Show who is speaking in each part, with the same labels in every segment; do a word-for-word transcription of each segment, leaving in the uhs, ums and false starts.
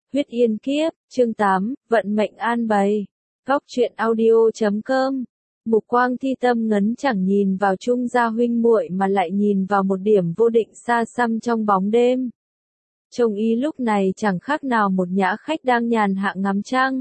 Speaker 1: Huyết Yên Kiếp, chương tám, Vận mệnh an bày. Góc truyện audio chấm com. Mục quang thi tâm ngấn chẳng nhìn vào Trung gia huynh muội mà lại nhìn vào một điểm vô định xa xăm trong bóng đêm. Trông y lúc này chẳng khác nào một nhã khách đang nhàn hạ ngắm trăng.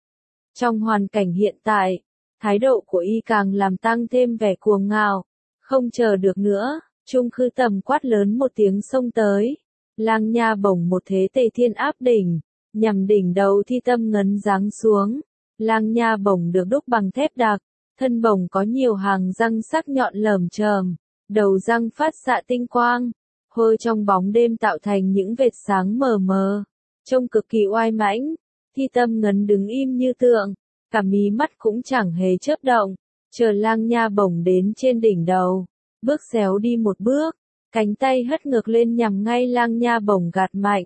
Speaker 1: Trong hoàn cảnh hiện tại, thái độ của y càng làm tăng thêm vẻ cuồng ngạo. Không chờ được nữa, Trung Khư Tầm quát lớn một tiếng xông tới. Lang nha bổng một thế tề thiên áp đỉnh, nhằm đỉnh đầu thi tâm ngấn giáng xuống. Lang nha bổng được đúc bằng thép đặc, thân bổng có nhiều hàng răng sắc nhọn lởm chởm, đầu răng phát xạ tinh quang, hôi trong bóng đêm tạo thành những vệt sáng mờ mờ, trông cực kỳ oai mãnh. Thi tâm ngấn đứng im như tượng, cả mí mắt cũng chẳng hề chớp động, chờ lang nha bổng đến trên đỉnh đầu, bước xéo đi một bước, cánh tay hất ngược lên nhằm ngay lang nha bổng gạt mạnh.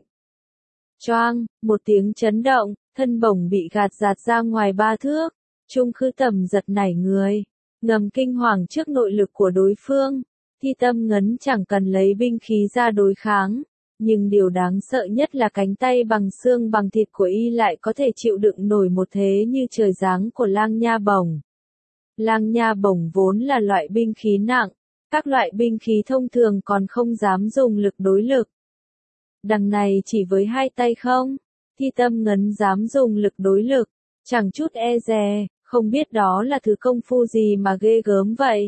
Speaker 1: Choang, một tiếng chấn động, thân bổng bị gạt giạt ra ngoài ba thước. Trung Khư Tầm giật nảy người, ngầm kinh hoàng trước nội lực của đối phương. Thi tâm ngấn chẳng cần lấy binh khí ra đối kháng, nhưng điều đáng sợ nhất là cánh tay bằng xương bằng thịt của y lại có thể chịu đựng nổi một thế như trời giáng của lang nha bổng. Lang nha bổng vốn là loại binh khí nặng, các loại binh khí thông thường còn không dám dùng lực đối lực. Đằng này chỉ với hai tay không, Thi tâm ngấn dám dùng lực đối lực, chẳng chút e dè, không biết đó là thứ công phu gì mà ghê gớm vậy.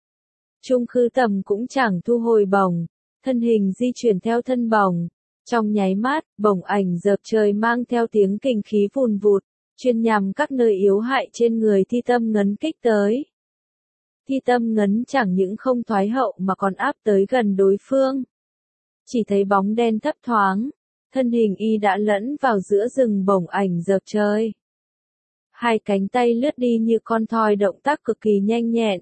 Speaker 1: Trung Khư Tầm cũng chẳng thu hồi bổng, thân hình di chuyển theo thân bổng. Trong nháy mắt, bổng ảnh dợp trời mang theo tiếng kình khí vùn vụt, chuyên nhằm các nơi yếu hại trên người thi tâm ngấn kích tới. Thi tâm ngấn chẳng những không thoái hậu mà còn áp tới gần đối phương. Chỉ thấy bóng đen thấp thoáng, thân hình y đã lẫn vào giữa rừng bổng ảnh dợp trời. Hai cánh tay lướt đi như con thoi, động tác cực kỳ nhanh nhẹn.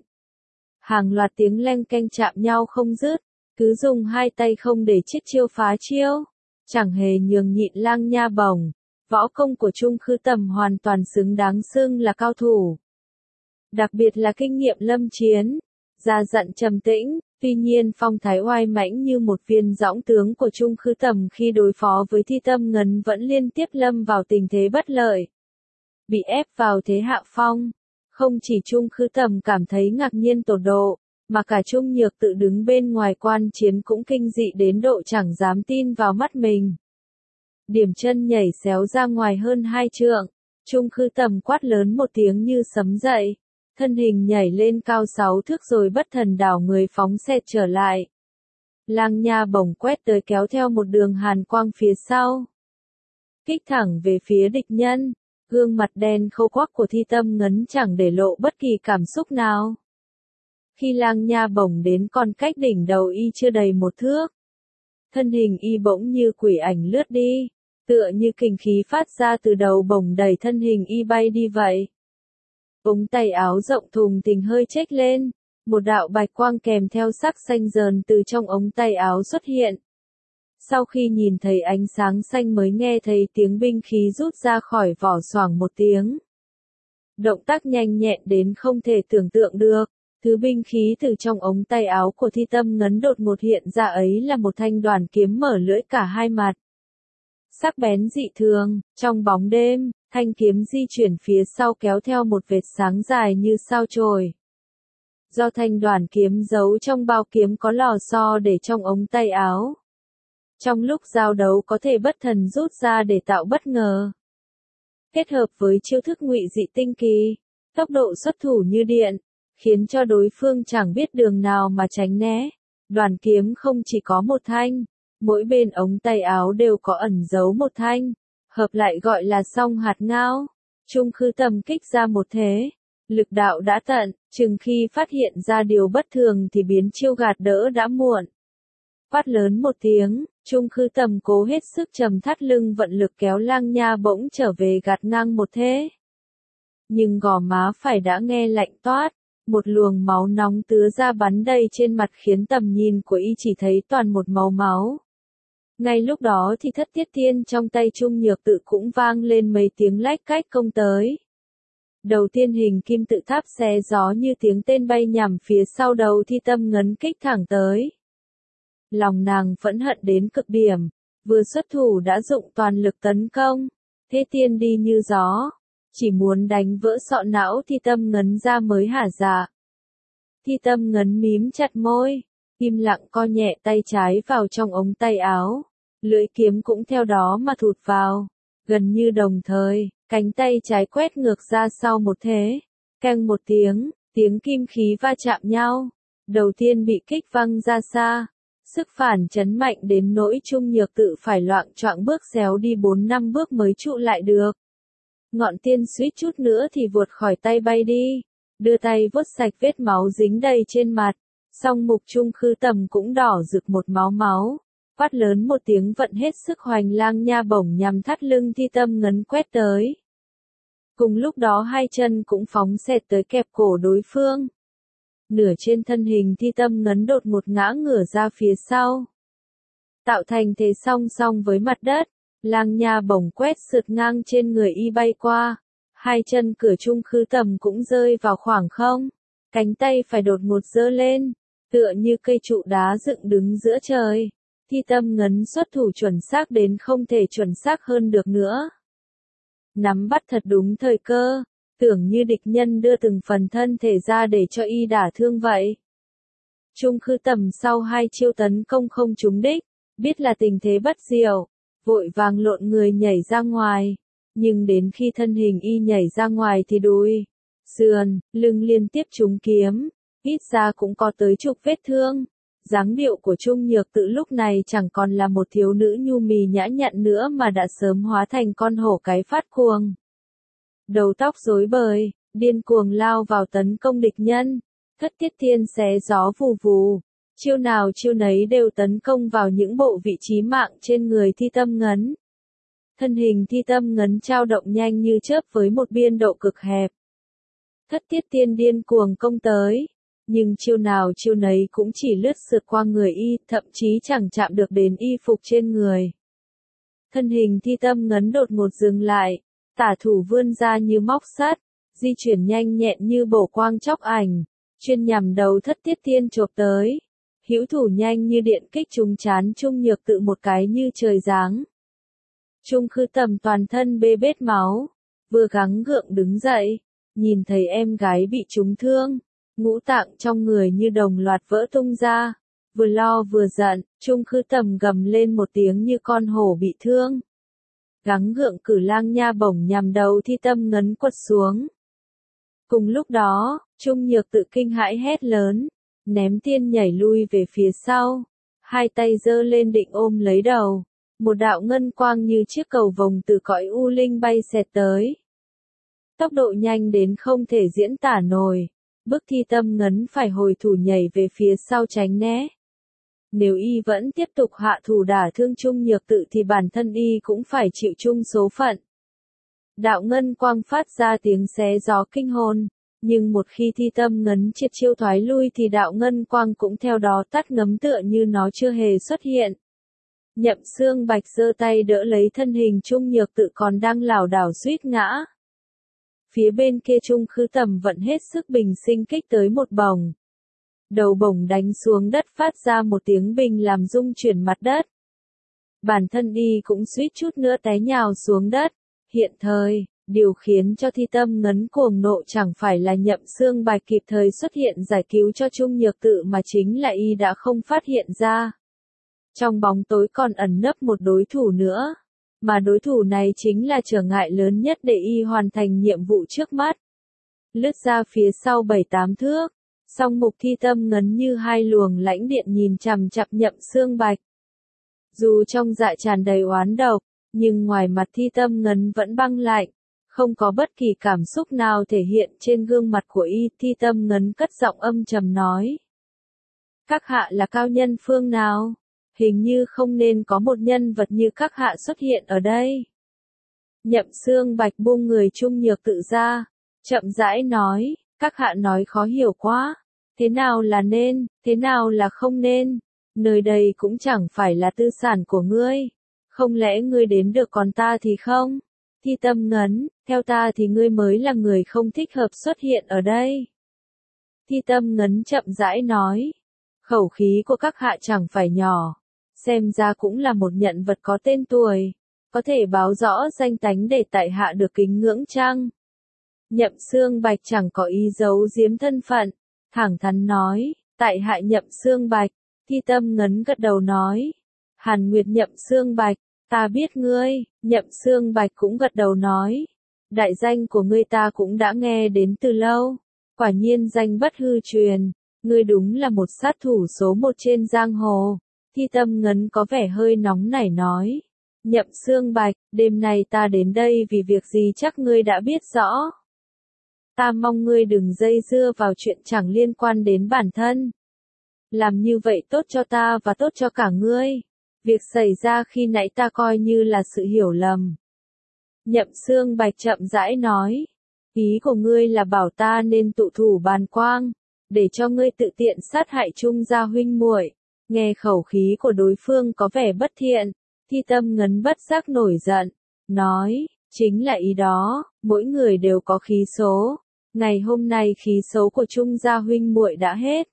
Speaker 1: Hàng loạt tiếng leng keng chạm nhau không dứt, cứ dùng hai tay không để chiết chiêu phá chiêu, chẳng hề nhường nhịn lang nha bổng. Võ công của Trung Khư Tầm hoàn toàn xứng đáng xưng là cao thủ. Đặc biệt là kinh nghiệm lâm chiến, ra dặn trầm tĩnh, tuy nhiên phong thái oai mãnh như một viên dõng tướng của Trung Khư Tầm khi đối phó với thi tâm ngấn vẫn liên tiếp lâm vào tình thế bất lợi. Bị ép vào thế hạ phong, không chỉ Trung Khư Tầm cảm thấy ngạc nhiên tột độ, mà cả Trung Nhược tự đứng bên ngoài quan chiến cũng kinh dị đến độ chẳng dám tin vào mắt mình. Điểm chân nhảy xéo ra ngoài hơn hai trượng, Trung Khư Tầm quát lớn một tiếng như sấm dậy, thân hình nhảy lên cao sáu thước rồi bất thần đảo người phóng xẹt trở lại. Lang nha bổng quét tới kéo theo một đường hàn quang phía sau, kích thẳng về phía địch nhân. Gương mặt đen khâu quắc của thi tâm ngấn chẳng để lộ bất kỳ cảm xúc nào. Khi lang nha bổng đến còn cách đỉnh đầu y chưa đầy một thước, thân hình y bỗng như quỷ ảnh lướt đi, tựa như kình khí phát ra từ đầu bổng đẩy thân hình y bay đi vậy. Ống tay áo rộng thùng thình hơi chếch lên, một đạo bạch quang kèm theo sắc xanh dờn từ trong ống tay áo xuất hiện. Sau khi nhìn thấy ánh sáng xanh mới nghe thấy tiếng binh khí rút ra khỏi vỏ xoảng một tiếng. Động tác nhanh nhẹn đến không thể tưởng tượng được, thứ binh khí từ trong ống tay áo của thi tâm ngấn đột ngột hiện ra ấy là một thanh đoàn kiếm mở lưỡi cả hai mặt. Sắc bén dị thường, trong bóng đêm, thanh kiếm di chuyển phía sau kéo theo một vệt sáng dài như sao chổi. Do thanh đoàn kiếm giấu trong bao kiếm có lò xo để trong ống tay áo. Trong lúc giao đấu có thể bất thần rút ra để tạo bất ngờ. Kết hợp với chiêu thức ngụy dị tinh kỳ, tốc độ xuất thủ như điện, khiến cho đối phương chẳng biết đường nào mà tránh né. Đoàn kiếm không chỉ có một thanh, mỗi bên ống tay áo đều có ẩn giấu một thanh, hợp lại gọi là song hạt ngao. Trung Khư Tầm kích ra một thế, lực đạo đã tận, chừng khi phát hiện ra điều bất thường thì biến chiêu gạt đỡ đã muộn. Quát lớn một tiếng, Trung Khư Tầm cố hết sức trầm thắt lưng vận lực kéo lang nha bỗng trở về gạt ngang một thế. Nhưng gò má phải đã nghe lạnh toát, một luồng máu nóng tứa ra bắn đầy trên mặt khiến tầm nhìn của y chỉ thấy toàn một màu máu. Ngay lúc đó thì thất tiết thiên trong tay Trung Nhược tự cũng vang lên mấy tiếng lách cách công tới. Đầu tiên hình kim tự tháp xé gió như tiếng tên bay nhằm phía sau đầu thi tâm ngấn kích thẳng tới. Lòng nàng phẫn hận đến cực điểm, vừa xuất thủ đã dụng toàn lực tấn công, thế tiên đi như gió, chỉ muốn đánh vỡ sọ não Thi Tâm Ngấn ra mới hả dạ. Thi Tâm Ngấn mím chặt môi, im lặng co nhẹ tay trái vào trong ống tay áo, lưỡi kiếm cũng theo đó mà thụt vào, gần như đồng thời, cánh tay trái quét ngược ra sau một thế, keng một tiếng, tiếng kim khí va chạm nhau, đầu tiên bị kích văng ra xa, sức phản chấn mạnh đến nỗi Trung Nhược Tự phải loạng choạng bước xéo đi bốn năm bước mới trụ lại được. Ngọn tiên suýt chút nữa thì vụt khỏi tay bay đi, đưa tay vuốt sạch vết máu dính đầy trên mặt, song mục Trung Khư Tầm cũng đỏ rực một máu máu, quát lớn một tiếng vận hết sức hoành lang nha bổng nhằm thắt lưng Thi Tâm Ngấn quét tới. Cùng lúc đó hai chân cũng phóng xẹt tới kẹp cổ đối phương. Nửa trên thân hình Thi Tâm Ngấn đột một ngã ngửa ra phía sau, tạo thành thế song song với mặt đất, lang nha bổng quét sượt ngang trên người y bay qua, hai chân cửa Trung Khư Tầm cũng rơi vào khoảng không, cánh tay phải đột ngột giơ lên, tựa như cây trụ đá dựng đứng giữa trời. Thi Tâm Ngấn xuất thủ chuẩn xác đến không thể chuẩn xác hơn được nữa. Nắm bắt thật đúng thời cơ, tưởng như địch nhân đưa từng phần thân thể ra để cho y đả thương vậy. Trung Khư Tầm sau hai chiêu tấn công không trúng đích, biết là tình thế bất diệu, vội vàng lộn người nhảy ra ngoài, nhưng đến khi thân hình y nhảy ra ngoài thì đùi, sườn, lưng liên tiếp trúng kiếm, ít ra cũng có tới chục vết thương. Dáng điệu của Trung Nhược Tự lúc này chẳng còn là một thiếu nữ nhu mì nhã nhặn nữa mà đã sớm hóa thành con hổ cái phát cuồng. Đầu tóc rối bời, điên cuồng lao vào tấn công địch nhân, Thất Tiết Thiên xé gió vù vù, chiêu nào chiêu nấy đều tấn công vào những bộ vị chí mạng trên người Thi Tâm Ngấn. Thân hình Thi Tâm Ngấn trao động nhanh như chớp với một biên độ cực hẹp. Thất Tiết Thiên điên cuồng công tới, nhưng chiêu nào chiêu nấy cũng chỉ lướt sượt qua người y, thậm chí chẳng chạm được đến y phục trên người. Thân hình Thi Tâm Ngấn đột ngột dừng lại, tả thủ vươn ra như móc sắt, di chuyển nhanh nhẹn như bổ quang chóc ảnh, chuyên nhằm đầu Thất Tiết Thiên chộp tới. Hữu thủ nhanh như điện kích trúng trán Trung Nhược Tự một cái như trời giáng. Trung Khư Tầm toàn thân bê bết máu, vừa gắng gượng đứng dậy, nhìn thấy em gái bị trúng thương, ngũ tạng trong người như đồng loạt vỡ tung ra, vừa lo vừa giận, Trung Khư Tầm gầm lên một tiếng như con hổ bị thương. Gắng gượng cử lang nha bổng nhằm đầu Thi Tâm Ngấn quật xuống. Cùng lúc đó, Trung Nhược Tự kinh hãi hét lớn, ném tiên nhảy lui về phía sau, hai tay giơ lên định ôm lấy đầu, một đạo ngân quang như chiếc cầu vồng từ cõi u linh bay xẹt tới. Tốc độ nhanh đến không thể diễn tả nổi, bức Thi Tâm Ngấn phải hồi thủ nhảy về phía sau tránh né. Nếu y vẫn tiếp tục hạ thủ đả thương Trung Nhược Tự thì bản thân y cũng phải chịu chung số phận. Đạo ngân quang phát ra tiếng xé gió kinh hồn, nhưng một khi Thi Tâm Ngấn triệt chiêu thoái lui thì đạo ngân quang cũng theo đó tắt ngấm tựa như nó chưa hề xuất hiện. Nhậm Xương Bạch giơ tay đỡ lấy thân hình Trung Nhược Tự còn đang lảo đảo suýt ngã. Phía bên kia Trung Khư Tầm vận hết sức bình sinh kích tới một bổng. Đầu bổng đánh xuống đất phát ra một tiếng bình làm rung chuyển mặt đất. Bản thân y cũng suýt chút nữa té nhào xuống đất. Hiện thời, điều khiến cho Thi Tâm Ngấn cuồng nộ chẳng phải là Nhậm Xương Bạch kịp thời xuất hiện giải cứu cho Trung Nhược Tự mà chính là y đã không phát hiện ra. Trong bóng tối còn ẩn nấp một đối thủ nữa, mà đối thủ này chính là trở ngại lớn nhất để y hoàn thành nhiệm vụ trước mắt. Lướt ra phía sau bảy tám thước, song mục Thi Tâm Ngấn như hai luồng lãnh điện nhìn chằm chằm Nhậm Xương Bạch. Dù trong dạ tràn đầy oán độc, nhưng ngoài mặt Thi Tâm Ngấn vẫn băng lạnh, không có bất kỳ cảm xúc nào thể hiện trên gương mặt của y. Thi Tâm Ngấn cất giọng âm trầm nói: các hạ là cao nhân phương nào? Hình như không nên có một nhân vật như các hạ xuất hiện ở đây. Nhậm Xương Bạch buông người Trung Nhược Tự ra, chậm rãi nói: các hạ nói khó hiểu quá, thế nào là nên, thế nào là không nên, nơi đây cũng chẳng phải là tư sản của ngươi, không lẽ ngươi đến được còn ta thì không? Thi Tâm Ngấn, theo ta thì ngươi mới là người không thích hợp xuất hiện ở đây. Thi Tâm Ngấn chậm rãi nói: khẩu khí của các hạ chẳng phải nhỏ, Xem ra cũng là một nhân vật có tên tuổi, có thể báo rõ danh tánh để tại hạ được kính ngưỡng chăng? Nhậm Xương Bạch chẳng có ý giấu giếm thân phận, thẳng thắn nói, tại hạ Nhậm Xương Bạch. Thi Tâm Ngấn gật đầu nói, Hàn Nguyệt Nhậm Xương Bạch, ta biết ngươi. Nhậm Xương Bạch cũng gật đầu nói, đại danh của ngươi ta cũng đã nghe đến từ lâu, quả nhiên danh bất hư truyền, ngươi đúng là một sát thủ số một trên giang hồ. Thi Tâm Ngấn có vẻ hơi nóng nảy nói, Nhậm Xương Bạch, đêm nay ta đến đây vì việc gì chắc ngươi đã biết rõ. Ta mong ngươi đừng dây dưa vào chuyện chẳng liên quan đến bản thân. Làm như vậy tốt cho ta và tốt cho cả ngươi. Việc xảy ra khi nãy ta coi như là sự hiểu lầm. Nhậm Xương Bạch chậm rãi nói, ý của ngươi là bảo ta nên tụ thủ bàn quang, để cho ngươi tự tiện sát hại Trung gia huynh muội. Nghe khẩu khí của đối phương có vẻ bất thiện, Thi Tâm Ngấn bất giác nổi giận, nói, chính là ý đó, mỗi người đều có khí số. Ngày hôm nay khí số của Trung gia huynh muội đã hết.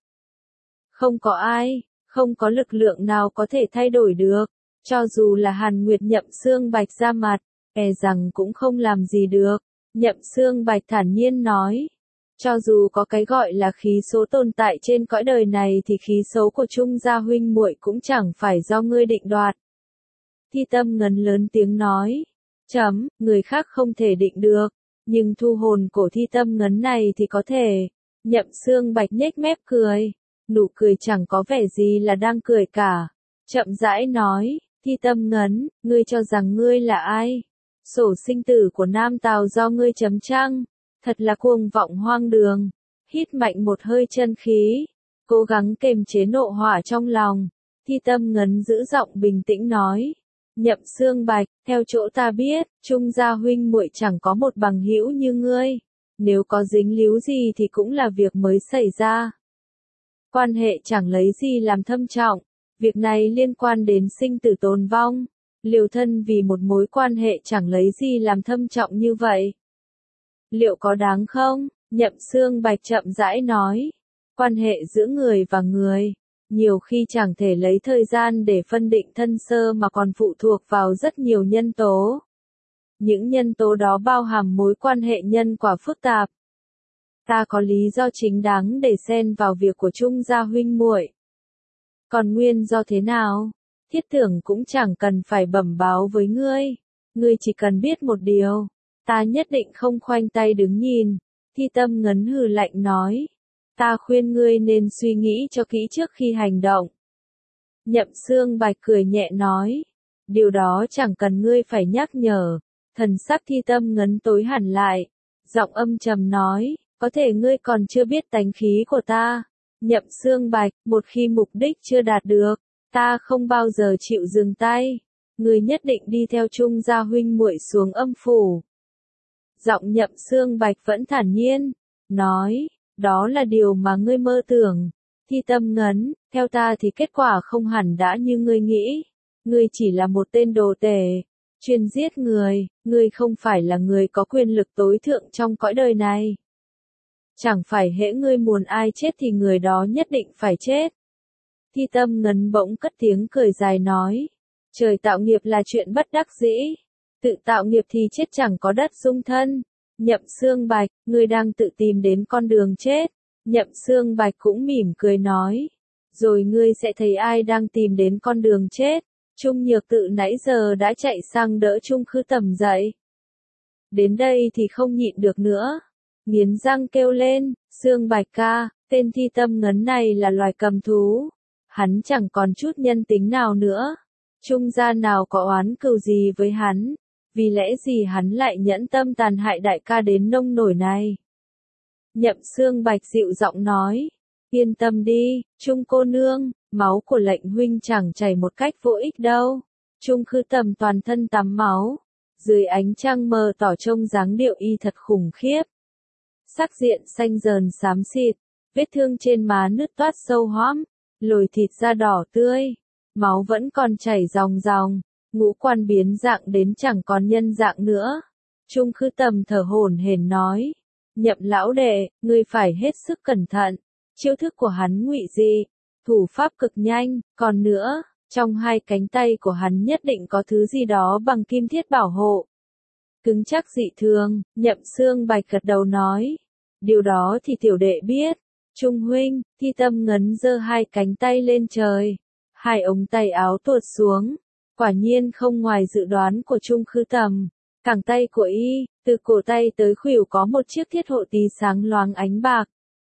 Speaker 1: Không có ai, không có lực lượng nào có thể thay đổi được, cho dù là Hàn Nguyệt Nhậm Xương Bạch ra mặt, e rằng cũng không làm gì được. Nhậm Xương Bạch thản nhiên nói, cho dù có cái gọi là khí số tồn tại trên cõi đời này thì khí số của Trung gia huynh muội cũng chẳng phải do ngươi định đoạt. Thi Tâm Ngấn lớn tiếng nói, chấm, người khác không thể định được, nhưng thu hồn cổ Thi Tâm Ngấn này thì có thể. Nhậm Xương Bạch nhếch mép cười, nụ cười chẳng có vẻ gì là đang cười cả, chậm rãi nói, Thi Tâm Ngấn, ngươi cho rằng ngươi là ai? Sổ sinh tử của Nam Tào do ngươi chấm chăng? Thật là cuồng vọng hoang đường. Hít mạnh một hơi chân khí, cố gắng kềm chế nộ hỏa trong lòng. Thi Tâm Ngấn giữ giọng bình tĩnh nói, Nhậm Xương Bạch, theo chỗ ta biết, Trung gia huynh muội chẳng có một bằng hữu như ngươi. Nếu có dính líu gì thì cũng là việc mới xảy ra. Quan hệ chẳng lấy gì làm thâm trọng, việc này liên quan đến sinh tử tồn vong, liều thân vì một mối quan hệ chẳng lấy gì làm thâm trọng như vậy. Liệu có đáng không? Nhậm Xương Bạch chậm rãi nói, quan hệ giữa người và người, nhiều khi chẳng thể lấy thời gian để phân định thân sơ mà còn phụ thuộc vào rất nhiều nhân tố. Những nhân tố đó bao hàm mối quan hệ nhân quả phức tạp. Ta có lý do chính đáng để xen vào việc của Trung gia huynh muội. Còn nguyên do thế nào? Thiết Tưởng cũng chẳng cần phải bẩm báo với ngươi. Ngươi chỉ cần biết một điều, ta nhất định không khoanh tay đứng nhìn. Thi Tâm Ngấn hừ lạnh nói, ta khuyên ngươi nên suy nghĩ cho kỹ trước khi hành động. Nhậm Xương Bạch cười nhẹ nói, điều đó chẳng cần ngươi phải nhắc nhở. Thần sắc Thi Tâm Ngấn tối hẳn lại, giọng âm trầm nói, có thể ngươi còn chưa biết tánh khí của ta. Nhậm Xương Bạch, một khi mục đích chưa đạt được, ta không bao giờ chịu dừng tay. Ngươi nhất định đi theo Trung gia huynh muội xuống âm phủ. Giọng Nhậm Xương Bạch vẫn thản nhiên, nói, đó là điều mà ngươi mơ tưởng. Thi Tâm Ngấn, theo ta thì kết quả không hẳn đã như ngươi nghĩ. Ngươi chỉ là một tên đồ tể, chuyên giết người, ngươi không phải là người có quyền lực tối thượng trong cõi đời này. Chẳng phải hễ ngươi muốn ai chết thì người đó nhất định phải chết. Thi Tâm Ngấn bỗng cất tiếng cười dài nói, trời tạo nghiệp là chuyện bất đắc dĩ, tự tạo nghiệp thì chết chẳng có đất dung thân. Nhậm Xương Bạch, ngươi đang tự tìm đến con đường chết. Nhậm Xương Bạch cũng mỉm cười nói, rồi ngươi sẽ thấy ai đang tìm đến con đường chết. Trung Nhược Tự nãy giờ đã chạy sang đỡ Trung Khư Tầm dậy. Đến đây thì không nhịn được nữa, nghiến răng kêu lên, Xương Bạch ca, tên Thi Tâm Ngấn này là loài cầm thú. Hắn chẳng còn chút nhân tính nào nữa. Trung gia nào có oán cừu gì với hắn, vì lẽ gì hắn lại nhẫn tâm tàn hại đại ca đến nông nổi này. Nhậm Xương Bạch dịu giọng nói, yên tâm đi, Trung cô nương, máu của lệnh huynh chẳng chảy một cách vô ích đâu. Trung Khư Tầm toàn thân tắm máu, dưới ánh trăng mờ tỏ trông dáng điệu y thật khủng khiếp. Sắc diện xanh dờn xám xịt, vết thương trên má nứt toát sâu hoắm, lồi thịt da đỏ tươi, máu vẫn còn chảy ròng ròng, ngũ quan biến dạng đến chẳng còn nhân dạng nữa. Trung Khư Tầm thở hổn hển nói, Nhậm lão đệ, ngươi phải hết sức cẩn thận, chiêu thức của hắn ngụy dị, thủ pháp cực nhanh, còn nữa, Trong hai cánh tay của hắn nhất định có thứ gì đó bằng kim thiết bảo hộ. Cứng chắc dị thường, Nhậm Xương Bạch gật đầu nói. Điều đó thì tiểu đệ biết. Trung huynh, Thi Tâm Ngấn giơ hai cánh tay lên trời. Hai ống tay áo tuột xuống. Quả nhiên không ngoài dự đoán của Trung Khư Tầm. Cẳng tay của y, từ cổ tay tới khuỷu có một chiếc thiết hộ tí sáng loáng ánh bạc.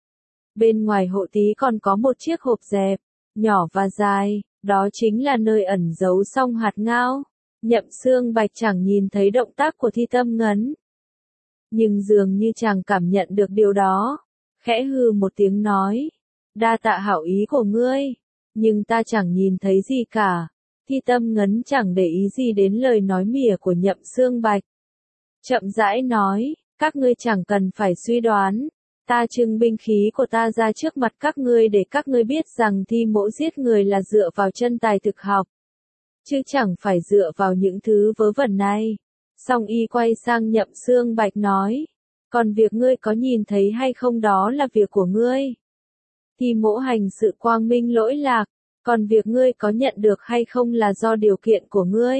Speaker 1: Bên ngoài hộ tí còn có một chiếc hộp dẹp, nhỏ và dài, đó chính là nơi ẩn giấu song hạt ngao. Nhậm Xương Bạch chẳng nhìn thấy động tác của Thi Tâm Ngấn. Nhưng dường như chàng cảm nhận được điều đó. Khẽ hừ một tiếng nói. Đa tạ hảo ý của ngươi. Nhưng ta chẳng nhìn thấy gì cả. Thi Tâm Ngấn chẳng để ý gì đến lời nói mỉa của Nhậm Xương Bạch. Chậm rãi nói, các ngươi chẳng cần phải suy đoán. Ta trưng binh khí của ta ra trước mặt các ngươi để các ngươi biết rằng thi mỗ giết người là dựa vào chân tài thực học. Chứ chẳng phải dựa vào những thứ vớ vẩn này. Xong y quay sang Nhậm Xương Bạch nói. Còn việc ngươi có nhìn thấy hay không đó là việc của ngươi. Thi mỗ hành sự quang minh lỗi lạc. Còn việc ngươi có nhận được hay không là do điều kiện của ngươi.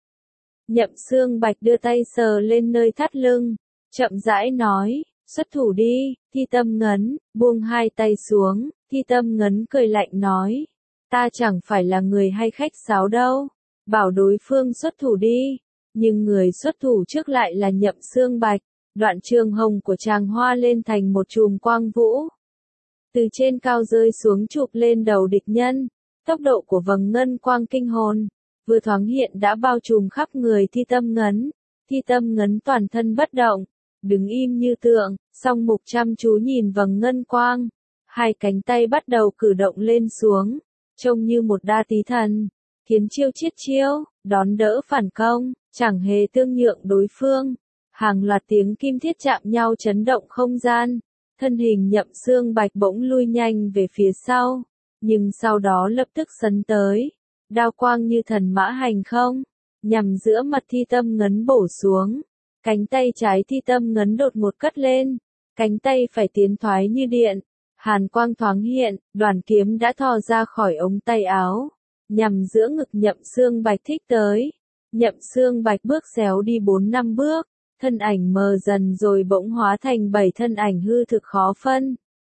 Speaker 1: Nhậm Xương Bạch đưa tay sờ lên nơi thắt lưng. Chậm rãi nói. Xuất thủ đi, Thi Tâm Ngấn, buông hai tay xuống. Thi Tâm Ngấn cười lạnh nói. Ta chẳng phải là người hay khách sáo đâu. Bảo đối phương xuất thủ đi. Nhưng người xuất thủ trước lại là Nhậm Xương Bạch. Đoạn trường hồng của chàng hoa lên thành một chùm quang vũ. Từ trên cao rơi xuống chụp lên đầu địch nhân. Tốc độ của vầng ngân quang kinh hồn. Vừa thoáng hiện đã bao trùm khắp người Thi Tâm Ngấn. Thi Tâm Ngấn toàn thân bất động. Đứng im như tượng, song mục chăm chú nhìn vầng ngân quang. Hai cánh tay bắt đầu cử động lên xuống. Trông như một đa tí thần. Kiến chiêu chiết chiêu, đón đỡ phản công, chẳng hề tương nhượng đối phương. Hàng loạt tiếng kim thiết chạm nhau chấn động không gian. Thân hình Nhậm Xương Bạch bỗng lui nhanh về phía sau. Nhưng sau đó lập tức sấn tới. Đao quang như thần mã hành không. Nhằm giữa mặt Thi Tâm Ngấn bổ xuống. Cánh tay trái Thi Tâm Ngấn đột ngột cất lên. Cánh tay phải tiến thoái như điện. Hàn quang thoáng hiện, đoàn kiếm đã thò ra khỏi ống tay áo. Nhằm giữa ngực Nhậm Xương Bạch thích tới. Nhậm Xương Bạch bước xéo đi bốn năm bước. Thân ảnh mờ dần rồi bỗng hóa thành bảy thân ảnh hư thực khó phân.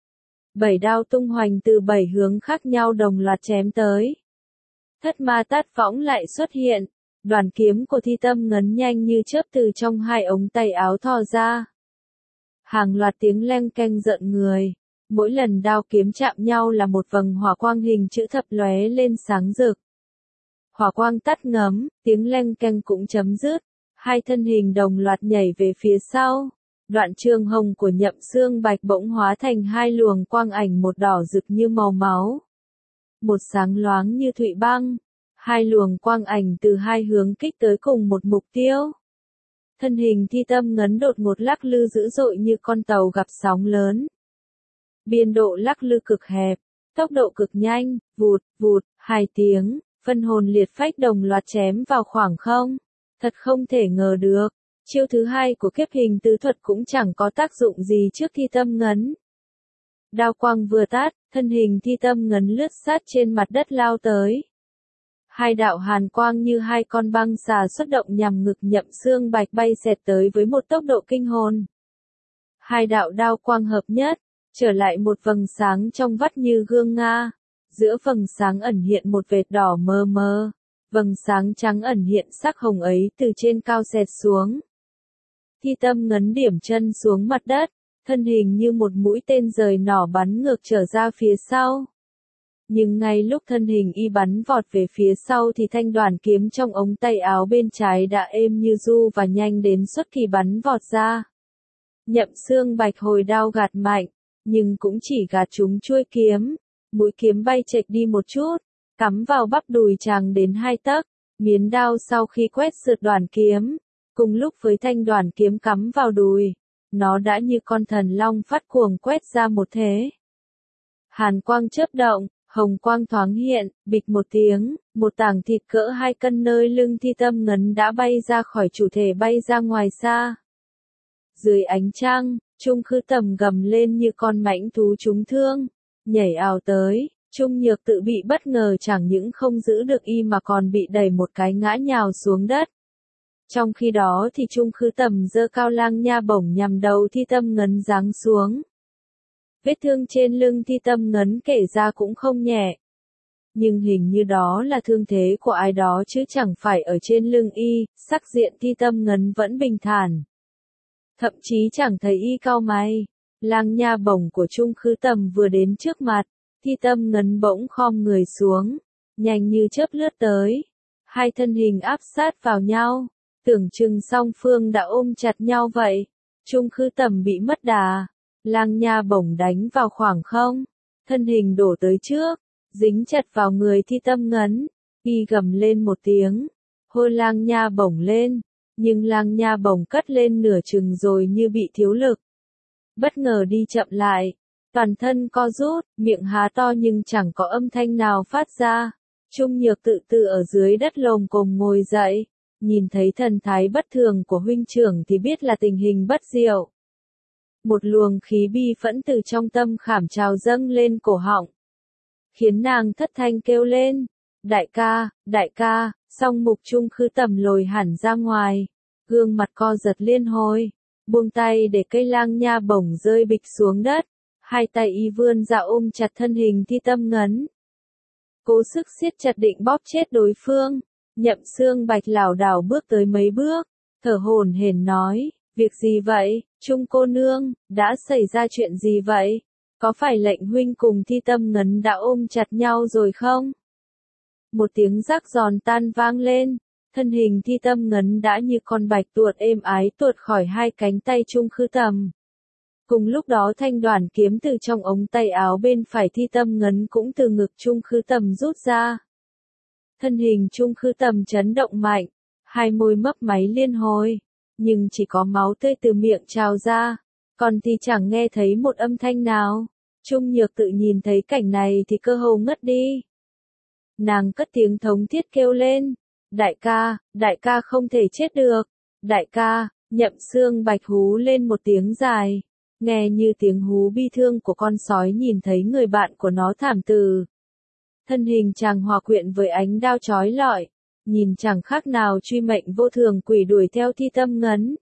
Speaker 1: Bảy đao tung hoành từ bảy hướng khác nhau đồng loạt chém tới. Thất ma tát võng lại xuất hiện. Đoàn kiếm của Thi Tâm Ngấn nhanh như chớp từ trong hai ống tay áo thò ra. Hàng loạt tiếng leng keng rợn người. Mỗi lần đao kiếm chạm nhau là một vầng hỏa quang hình chữ thập lóe lên sáng rực. Hỏa quang tắt ngấm, tiếng leng keng cũng chấm dứt. Hai thân hình đồng loạt nhảy về phía sau. Đoạn trường hồng của Nhậm Xương Bạch bỗng hóa thành hai luồng quang ảnh, một đỏ rực như màu máu. Một sáng loáng như thụy băng. Hai luồng quang ảnh từ hai hướng kích tới cùng một mục tiêu. Thân hình Thi Tâm Ngấn đột ngột lắc lư dữ dội như con tàu gặp sóng lớn. Biên độ lắc lư cực hẹp, tốc độ cực nhanh, vụt, vụt, hai tiếng, phân hồn liệt phách đồng loạt chém vào khoảng không. Thật không thể ngờ được, chiêu thứ hai của kiếp hình tứ thuật cũng chẳng có tác dụng gì trước Thi Tâm Ngấn. Đao quang vừa tát, thân hình Thi Tâm Ngấn lướt sát trên mặt đất lao tới. Hai đạo hàn quang như hai con băng xà xuất động nhằm ngực Nhậm Xương Bạch bay xẹt tới với một tốc độ kinh hồn. Hai đạo đao quang hợp nhất, trở lại một vầng sáng trong vắt như gương nga. Giữa vầng sáng ẩn hiện một vệt đỏ mờ mờ. Vầng sáng trắng ẩn hiện sắc hồng ấy từ trên cao xẹt xuống. Thi Tâm Ngấn điểm chân xuống mặt đất, thân hình như một mũi tên rời nỏ bắn ngược trở ra phía sau. Nhưng ngay lúc thân hình y bắn vọt về phía sau thì thanh đoàn kiếm trong ống tay áo bên trái đã êm như du và nhanh đến xuất kỳ bắn vọt ra. Nhậm Xương Bạch hồi đao gạt mạnh, nhưng cũng chỉ gạt trúng chuôi kiếm. Mũi kiếm bay chệch đi một chút, cắm vào bắp đùi chàng đến hai tấc. Miến đao sau khi quét sượt đoàn kiếm, cùng lúc với thanh đoàn kiếm cắm vào đùi, nó đã như con thần long phát cuồng quét ra một thế. Hàn quang chớp động, hồng quang thoáng hiện, bịch một tiếng, một tảng thịt cỡ hai cân nơi lưng Thi Tâm Ngấn đã bay ra khỏi chủ thể, bay ra ngoài xa. Dưới ánh trăng, Trung Khư Tầm gầm lên như con mãnh thú trúng thương, nhảy ào tới, Trung Nhược Tự bị bất ngờ chẳng những không giữ được y mà còn bị đẩy một cái ngã nhào xuống đất. Trong khi đó thì Trung Khứ Tầm giơ cao lang nha bổng nhằm đầu Thi Tâm Ngấn giáng xuống. Vết thương trên lưng Thi Tâm Ngấn kể ra cũng không nhẹ. Nhưng hình như đó là thương thế của ai đó chứ chẳng phải ở trên lưng y, sắc diện Thi Tâm Ngấn vẫn bình thản. Thậm chí chẳng thấy y cau mày. Lang nha bổng của Trung Khứ Tầm vừa đến trước mặt, Thi Tâm Ngấn bỗng khom người xuống, nhanh như chớp lướt tới. Hai thân hình áp sát vào nhau, tưởng chừng song phương đã ôm chặt nhau vậy. Trung Khứ Tầm bị mất đà, lang nha bổng đánh vào khoảng không, thân hình đổ tới trước, dính chặt vào người Thi Tâm Ngấn, y gầm lên một tiếng, hôi lang nha bổng lên, nhưng lang nha bổng cất lên nửa chừng rồi như bị thiếu lực. Bất ngờ đi chậm lại, toàn thân co rút, miệng há to nhưng chẳng có âm thanh nào phát ra. Trung Nhược Tự tự ở dưới đất lồm cồm ngồi dậy, nhìn thấy thần thái bất thường của huynh trưởng thì biết là tình hình bất diệu. Một luồng khí bi phẫn từ trong tâm khảm trào dâng lên cổ họng, khiến nàng thất thanh kêu lên, đại ca, đại ca, song mục Trung Khứ Tầm lồi hẳn ra ngoài, gương mặt co giật liên hồi, buông tay để cây lang nha bổng rơi bịch xuống đất, hai tay y vươn ra ôm chặt thân hình Thi Tâm Ngấn. Cố sức siết chặt định bóp chết đối phương, Nhậm Xương Bạch lảo đảo bước tới mấy bước, thở hổn hển nói, việc gì vậy, Trung cô nương, đã xảy ra chuyện gì vậy? Có phải lệnh huynh cùng Thi Tâm Ngấn đã ôm chặt nhau rồi không? Một tiếng rắc giòn tan vang lên, thân hình Thi Tâm Ngấn đã như con bạch tuột êm ái tuột khỏi hai cánh tay Trung Khứ Tầm. Cùng lúc đó thanh đoàn kiếm từ trong ống tay áo bên phải Thi Tâm Ngấn cũng từ ngực Trung Khứ Tầm rút ra. Thân hình Trung Khứ Tầm chấn động mạnh, hai môi mấp máy liên hồi, nhưng chỉ có máu tươi từ miệng trào ra, còn thì chẳng nghe thấy một âm thanh nào. Trung Nhược Tự nhìn thấy cảnh này thì cơ hồ ngất đi. Nàng cất tiếng thống thiết kêu lên, đại ca, đại ca không thể chết được, đại ca. Nhậm Xương Bạch hú lên một tiếng dài, nghe như tiếng hú bi thương của con sói nhìn thấy người bạn của nó thảm tử. Thân hình chàng hòa quyện với ánh đao chói lọi, nhìn chẳng khác nào truy mệnh vô thường quỷ đuổi theo Thi Tâm Ngấn.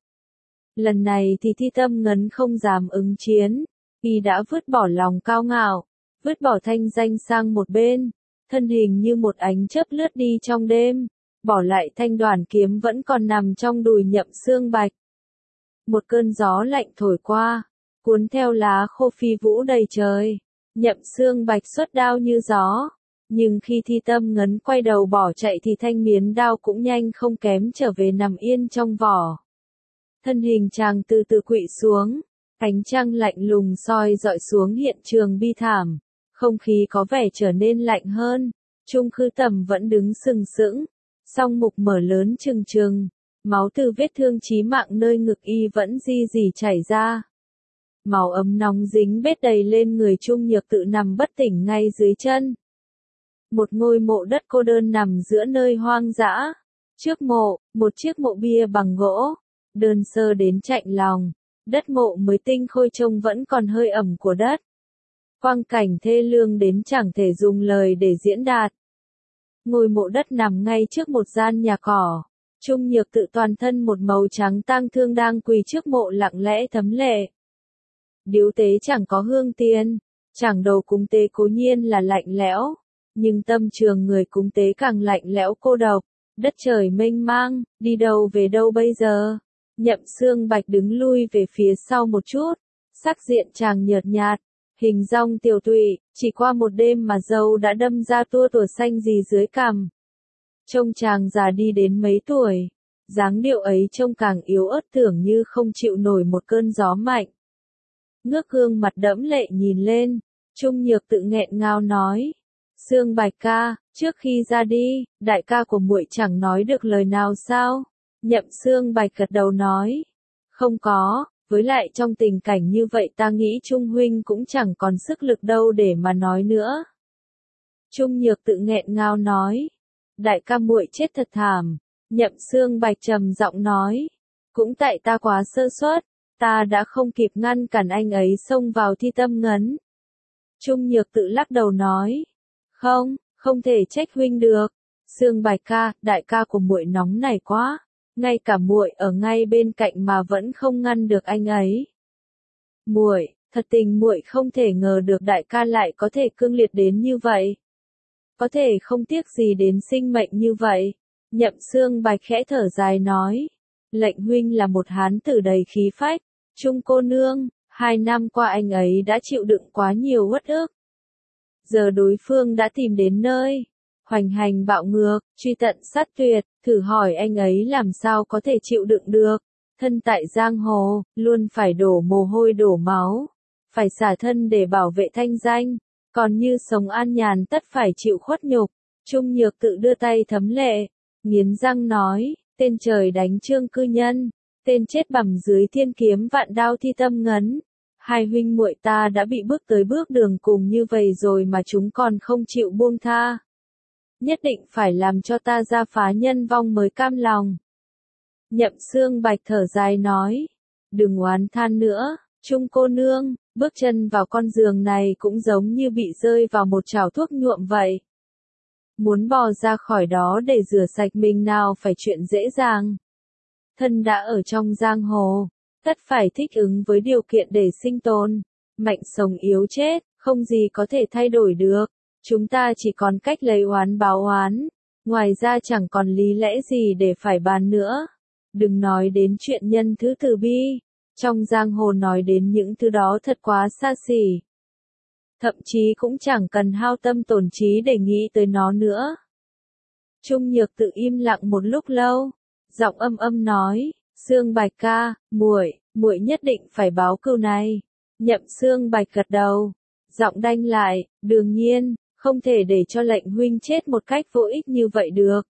Speaker 1: Lần này thì Thi Tâm Ngấn không dám ứng chiến, y đã vứt bỏ lòng cao ngạo, vứt bỏ thanh danh sang một bên, thân hình như một ánh chớp lướt đi trong đêm, bỏ lại thanh đoàn kiếm vẫn còn nằm trong đùi Nhậm Xương Bạch. Một cơn gió lạnh thổi qua, cuốn theo lá khô phi vũ đầy trời, Nhậm Xương Bạch xuất đao như gió, nhưng khi Thi Tâm Ngấn quay đầu bỏ chạy thì thanh miến đao cũng nhanh không kém trở về nằm yên trong vỏ. Thân hình chàng từ từ khuỵu xuống, ánh trăng lạnh lùng soi dọi xuống hiện trường bi thảm, không khí có vẻ trở nên lạnh hơn. Trung Khứ Tầm vẫn đứng sừng sững, song mục mở lớn trừng trừng, máu từ vết thương chí mạng nơi ngực y vẫn ri rỉ chảy ra. Máu ấm nóng dính bết đầy lên người Trung Nhược Tự nằm bất tỉnh ngay dưới chân. Một ngôi mộ đất cô đơn nằm giữa nơi hoang dã. Trước mộ, một chiếc mộ bia bằng gỗ, đơn sơ đến chạnh lòng. Đất mộ mới tinh khôi trông vẫn còn hơi ẩm của đất. Quang cảnh thê lương đến chẳng thể dùng lời để diễn đạt. Ngôi mộ đất nằm ngay trước một gian nhà cỏ. Trung Nhược Tự toàn thân một màu trắng tang thương đang quỳ trước mộ lặng lẽ thấm lệ. Điếu tế chẳng có hương tiên, chẳng đầu cúng tế cố nhiên là lạnh lẽo, nhưng tâm trường người cúng tế càng lạnh lẽo cô độc. Đất trời mênh mang, đi đâu về đâu bây giờ? Nhậm Xương Bạch đứng lui về phía sau một chút, sắc diện chàng nhợt nhạt, hình dong tiều tụy, chỉ qua một đêm mà râu đã đâm ra tua tủa xanh gì dưới cằm. Trông chàng già đi đến mấy tuổi, dáng điệu ấy trông càng yếu ớt tưởng như không chịu nổi một cơn gió mạnh. Ngước gương mặt đẫm lệ nhìn lên, Trung Nhược Tự nghẹn ngào nói, Xương Bạch ca, trước khi ra đi, đại ca của muội chẳng nói được lời nào sao? Nhậm Xương Bạch gật đầu nói, không có, với lại trong tình cảnh như vậy ta nghĩ Trung huynh cũng chẳng còn sức lực đâu để mà nói nữa. Trung Nhược Tự nghẹn ngào nói, đại ca muội chết thật thảm. Nhậm Xương Bạch trầm giọng nói, cũng tại ta quá sơ suất, ta đã không kịp ngăn cản anh ấy xông vào Thi Tâm Ngấn. Trung Nhược Tự lắc đầu nói, Không, không thể trách huynh được. Sương Bạch ca, đại ca của muội nóng này quá, ngay cả muội ở ngay bên cạnh mà vẫn không ngăn được anh ấy. Muội, thật tình muội không thể ngờ được đại ca lại có thể cương liệt đến như vậy. Có thể không tiếc gì đến sinh mệnh như vậy. Nhậm Sương Bạch khẽ thở dài nói. Lệnh huynh là một hán tử đầy khí phách. Trung cô nương, hai năm qua anh ấy đã chịu đựng quá nhiều uất ức. Giờ đối phương đã tìm đến nơi. Hoành hành bạo ngược, truy tận sát tuyệt, thử hỏi anh ấy làm sao có thể chịu đựng được. Thân tại giang hồ, luôn phải đổ mồ hôi đổ máu. Phải xả thân để bảo vệ thanh danh. Còn như sống an nhàn tất phải chịu khuất nhục. Trung Nhược tự đưa tay thấm lệ. Nghiến răng nói, tên trời đánh Trương cư nhân. Tên chết bằm dưới thiên kiếm vạn đao thi tâm ngấn. Hai huynh muội ta đã bị bước tới bước đường cùng như vậy rồi mà chúng còn không chịu buông tha. Nhất định phải làm cho ta ra phá nhân vong mới cam lòng. Nhậm Sương Bạch thở dài nói. Đừng oán than nữa, Trung cô nương, bước chân vào con giường này cũng giống như bị rơi vào một chảo thuốc nhuộm vậy. Muốn bò ra khỏi đó để rửa sạch mình nào phải chuyện dễ dàng. Thân đã ở trong giang hồ, tất phải thích ứng với điều kiện để sinh tồn. Mạnh sống yếu chết, không gì có thể thay đổi được. Chúng ta chỉ còn cách lấy oán báo oán. Ngoài ra chẳng còn lý lẽ gì để phải bàn nữa. Đừng nói đến chuyện nhân thứ từ bi. Trong giang hồ nói đến những thứ đó thật quá xa xỉ. Thậm chí cũng chẳng cần hao tâm tổn trí để nghĩ tới nó nữa. Trung Nhược tự im lặng một lúc lâu, giọng âm âm nói, Sương Bạch ca, muội, muội nhất định phải báo cừu này. Nhậm Sương Bạch gật đầu, giọng đanh lại, đương nhiên, không thể để cho lệnh huynh chết một cách vô ích như vậy được.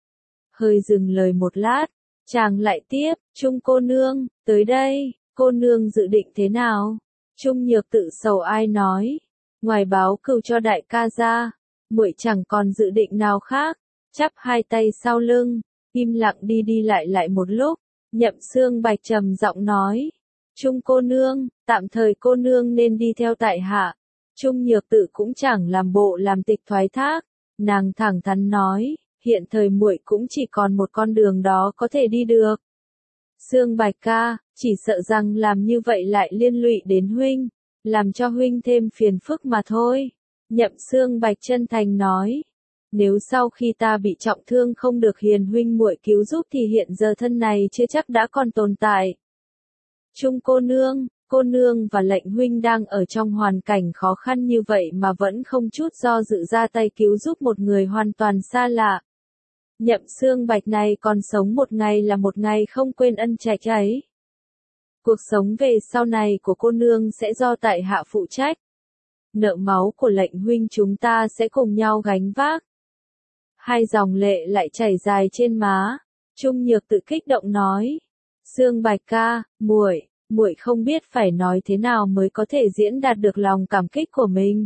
Speaker 1: Hơi dừng lời một lát, chàng lại tiếp, Trung cô nương, tới đây, cô nương dự định thế nào? Trung Nhược tự sầu ai nói, ngoài báo cừu cho đại ca ra, muội chẳng còn dự định nào khác. Chắp hai tay sau lưng, im lặng đi đi lại lại một lúc, Nhậm Sương Bạch trầm giọng nói, Trung cô nương, tạm thời cô nương nên đi theo tại hạ. Trung Nhược tự cũng chẳng làm bộ làm tịch thoái thác, nàng thẳng thắn nói, hiện thời muội cũng chỉ còn một con đường đó có thể đi được. Sương Bạch ca, chỉ sợ rằng làm như vậy lại liên lụy đến huynh, làm cho huynh thêm phiền phức mà thôi. Nhậm Sương Bạch chân thành nói, nếu sau khi ta bị trọng thương không được hiền huynh muội cứu giúp thì hiện giờ thân này chưa chắc đã còn tồn tại. Trung cô nương, cô nương và lệnh huynh đang ở trong hoàn cảnh khó khăn như vậy mà vẫn không chút do dự ra tay cứu giúp một người hoàn toàn xa lạ. Nhậm Sương Bạch này còn sống một ngày là một ngày không quên ân trạch ấy. Cuộc sống về sau này của cô nương sẽ do tại hạ phụ trách. Nợ máu của lệnh huynh chúng ta sẽ cùng nhau gánh vác. Hai dòng lệ lại chảy dài trên má. Trung Nhược tự kích động nói, Sương Bạch ca, muội, muội không biết phải nói thế nào mới có thể diễn đạt được lòng cảm kích của mình.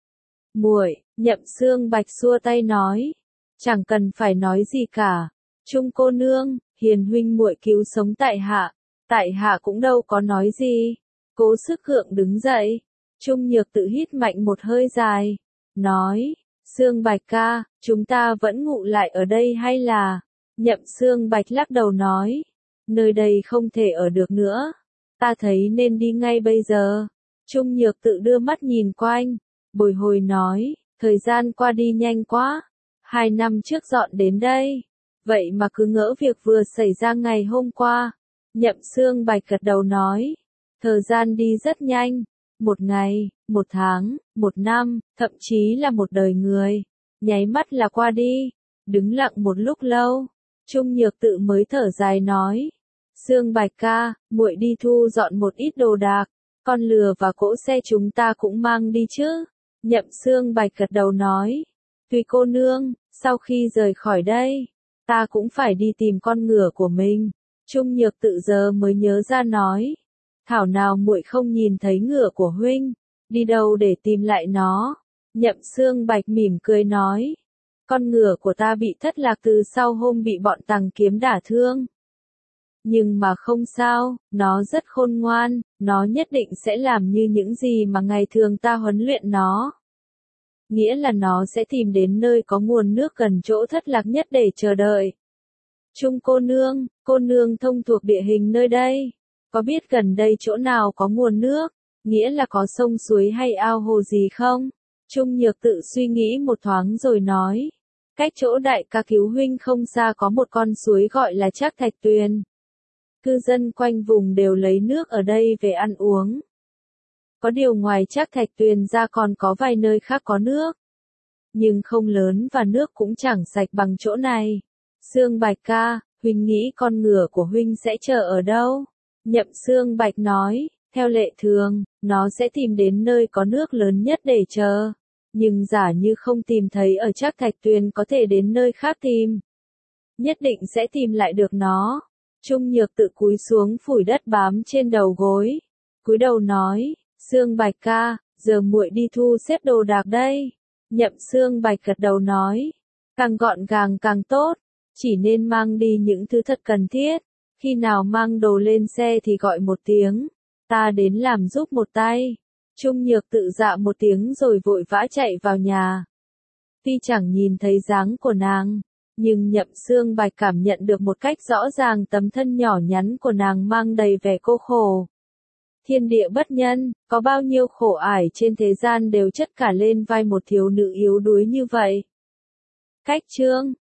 Speaker 1: Muội, Nhậm Sương Bạch xua tay nói, chẳng cần phải nói gì cả. Trung cô nương, hiền huynh muội cứu sống tại hạ, tại hạ cũng đâu có nói gì. Cố Sức Hượng đứng dậy. Trung Nhược tự hít mạnh một hơi dài, nói, Sương Bạch ca, chúng ta vẫn ngụ lại ở đây hay là? Nhậm Sương Bạch lắc đầu nói, nơi đây không thể ở được nữa, ta thấy nên đi ngay bây giờ. Trung Nhược tự đưa mắt nhìn quanh, bồi hồi nói, thời gian qua đi nhanh quá, hai năm trước dọn đến đây, vậy mà cứ ngỡ việc vừa xảy ra ngày hôm qua. Nhậm Sương Bạch gật đầu nói, thời gian đi rất nhanh. Một ngày, một tháng, một năm, thậm chí là một đời người, nháy mắt là qua đi. Đứng lặng một lúc lâu, Trung Nhược tự mới thở dài nói, Sương Bạch ca, muội đi thu dọn một ít đồ đạc, con lừa và cỗ xe chúng ta cũng mang đi chứ. Nhậm Sương Bạch gật đầu nói, tùy cô nương, sau khi rời khỏi đây, ta cũng phải đi tìm con ngựa của mình. Trung Nhược tự giờ mới nhớ ra nói, thảo nào muội không nhìn thấy ngựa của huynh, đi đâu để tìm lại nó. Nhậm Sương Bạch mỉm cười nói, con ngựa của ta bị thất lạc từ sau hôm bị bọn Tằng Kiếm đả thương. Nhưng mà không sao, nó rất khôn ngoan, nó nhất định sẽ làm như những gì mà ngày thường ta huấn luyện nó. nghĩa là nó sẽ tìm đến nơi có nguồn nước gần chỗ thất lạc nhất để chờ đợi. Trung cô nương, cô nương thông thuộc địa hình nơi đây, có biết gần đây chỗ nào có nguồn nước, nghĩa là có sông suối hay ao hồ gì không? Trung Nhược tự suy nghĩ một thoáng rồi nói, cách chỗ đại ca cứu huynh không xa có một con suối gọi là Trác Thạch Tuyền. Cư dân quanh vùng đều lấy nước ở đây về ăn uống. Có điều ngoài Trác Thạch Tuyền ra còn có vài nơi khác có nước, nhưng không lớn và nước cũng chẳng sạch bằng chỗ này. Sương Bạch ca, huynh nghĩ con ngựa của huynh sẽ chờ ở đâu? Nhậm Sương Bạch nói, theo lệ thường, nó sẽ tìm đến nơi có nước lớn nhất để chờ. Nhưng giả như không tìm thấy ở Trác Thạch Tuyền có thể đến nơi khác tìm. Nhất định sẽ tìm lại được nó. Trung Nhược tự cúi xuống phủi đất bám trên đầu gối. Cúi đầu nói, Sương Bạch ca, giờ muội đi thu xếp đồ đạc đây. Nhậm Sương Bạch gật đầu nói, càng gọn gàng càng tốt, chỉ nên mang đi những thứ thật cần thiết. Khi nào mang đồ lên xe thì gọi một tiếng, ta đến làm giúp một tay. Trung Nhược tự dạ một tiếng rồi vội vã chạy vào nhà. Tuy chẳng nhìn thấy dáng của nàng, nhưng Nhậm Sương Bạch cảm nhận được một cách rõ ràng tấm thân nhỏ nhắn của nàng mang đầy vẻ cô khổ. Thiên địa bất nhân, có bao nhiêu khổ ải trên thế gian đều chất cả lên vai một thiếu nữ yếu đuối như vậy. Cách chương